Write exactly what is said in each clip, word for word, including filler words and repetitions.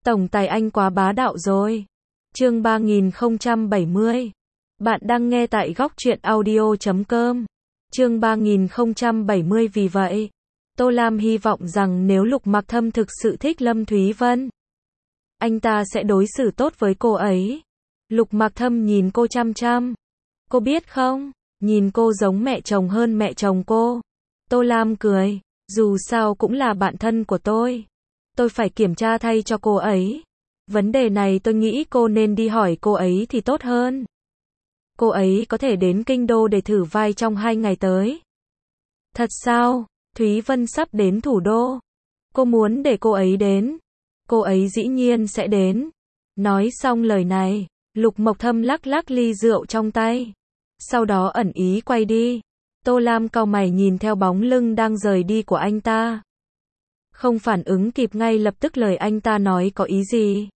Tổng tài anh quá bá đạo rồi. Chương ba nghìn không trăm bảy mươi. Bạn đang nghe tại góc truyện audio chấm com. Chương ba nghìn không trăm bảy mươi. Vì vậy, Tô Lam hy vọng rằng nếu Lục Mặc Thâm thực sự thích Lâm Thúy Vân, anh ta sẽ đối xử tốt với cô ấy. Lục Mặc Thâm nhìn cô chăm chăm. Cô biết không, nhìn cô giống mẹ chồng hơn mẹ chồng cô. Tô Lam cười, dù sao cũng là bạn thân của tôi. Tôi phải kiểm tra thay cho cô ấy. Vấn đề này tôi nghĩ cô nên đi hỏi cô ấy thì tốt hơn. Cô ấy có thể đến kinh đô để thử vai trong hai ngày tới. Thật sao? Thúy Vân sắp đến thủ đô. Cô muốn để cô ấy đến. Cô ấy dĩ nhiên sẽ đến. Nói xong lời này, Lục Mộc Thâm lắc lắc ly rượu trong tay. Sau đó ẩn ý quay đi. Tô Lam cau mày nhìn theo bóng lưng đang rời đi của anh ta. Không phản ứng kịp ngay lập tức lời anh ta nói có ý gì.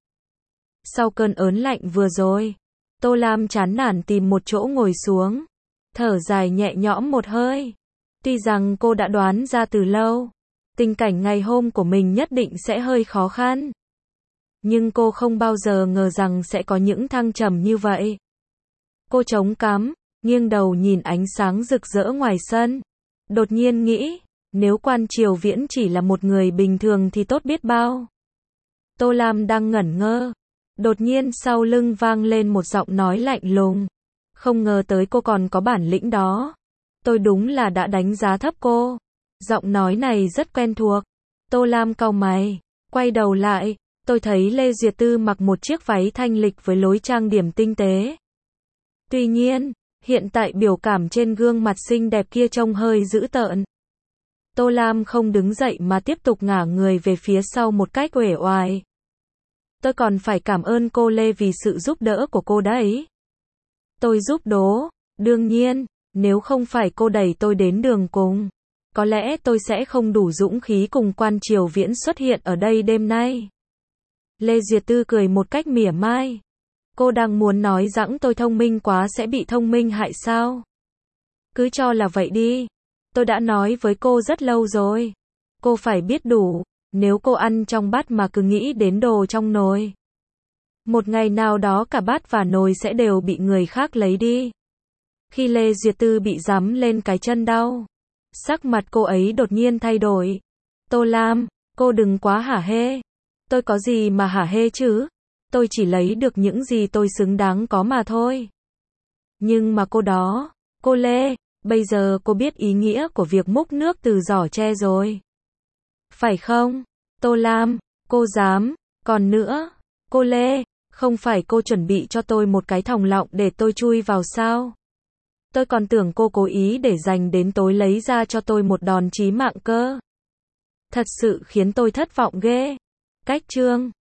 Sau cơn ớn lạnh vừa rồi, Tô Lam chán nản tìm một chỗ ngồi xuống. Thở dài nhẹ nhõm một hơi. Tuy rằng cô đã đoán ra từ lâu, tình cảnh ngày hôm của mình nhất định sẽ hơi khó khăn. Nhưng cô không bao giờ ngờ rằng sẽ có những thăng trầm như vậy. Cô chống cằm, nghiêng đầu nhìn ánh sáng rực rỡ ngoài sân. Đột nhiên nghĩ, nếu Quan Triều Viễn chỉ là một người bình thường thì tốt biết bao. Tô Lam đang ngẩn ngơ. Đột nhiên sau lưng vang lên một giọng nói lạnh lùng. Không ngờ tới cô còn có bản lĩnh đó. Tôi đúng là đã đánh giá thấp cô. Giọng nói này rất quen thuộc. Tô Lam cau mày, quay đầu lại. Tôi thấy Lê Duyệt Tư mặc một chiếc váy thanh lịch với lối trang điểm tinh tế. Tuy nhiên, hiện tại biểu cảm trên gương mặt xinh đẹp kia trông hơi dữ tợn. Tô Lam không đứng dậy mà tiếp tục ngả người về phía sau một cách uể oải. Tôi còn phải cảm ơn cô Lê vì sự giúp đỡ của cô đấy. Tôi giúp đố, đương nhiên, nếu không phải cô đẩy tôi đến đường cùng, có lẽ tôi sẽ không đủ dũng khí cùng Quan Triều Viễn xuất hiện ở đây đêm nay. Lê Duyệt Tư cười một cách mỉa mai. Cô đang muốn nói rằng tôi thông minh quá sẽ bị thông minh hại sao? Cứ cho là vậy đi. Tôi đã nói với cô rất lâu rồi. Cô phải biết đủ, nếu cô ăn trong bát mà cứ nghĩ đến đồ trong nồi, một ngày nào đó cả bát và nồi sẽ đều bị người khác lấy đi. Khi Lê Duyệt Tư bị giẫm lên cái chân đau, sắc mặt cô ấy đột nhiên thay đổi. Tô Lam, cô đừng quá hả hê. Tôi có gì mà hả hê chứ? Tôi chỉ lấy được những gì tôi xứng đáng có mà thôi. Nhưng mà cô đó, cô Lê, bây giờ cô biết ý nghĩa của việc múc nước từ giỏ tre rồi. Phải không? Tô Lam, cô dám, còn nữa, cô Lê, không phải cô chuẩn bị cho tôi một cái thòng lọng để tôi chui vào sao? Tôi còn tưởng cô cố ý để dành đến tối lấy ra cho tôi một đòn chí mạng cơ. Thật sự khiến tôi thất vọng ghê. Cách chương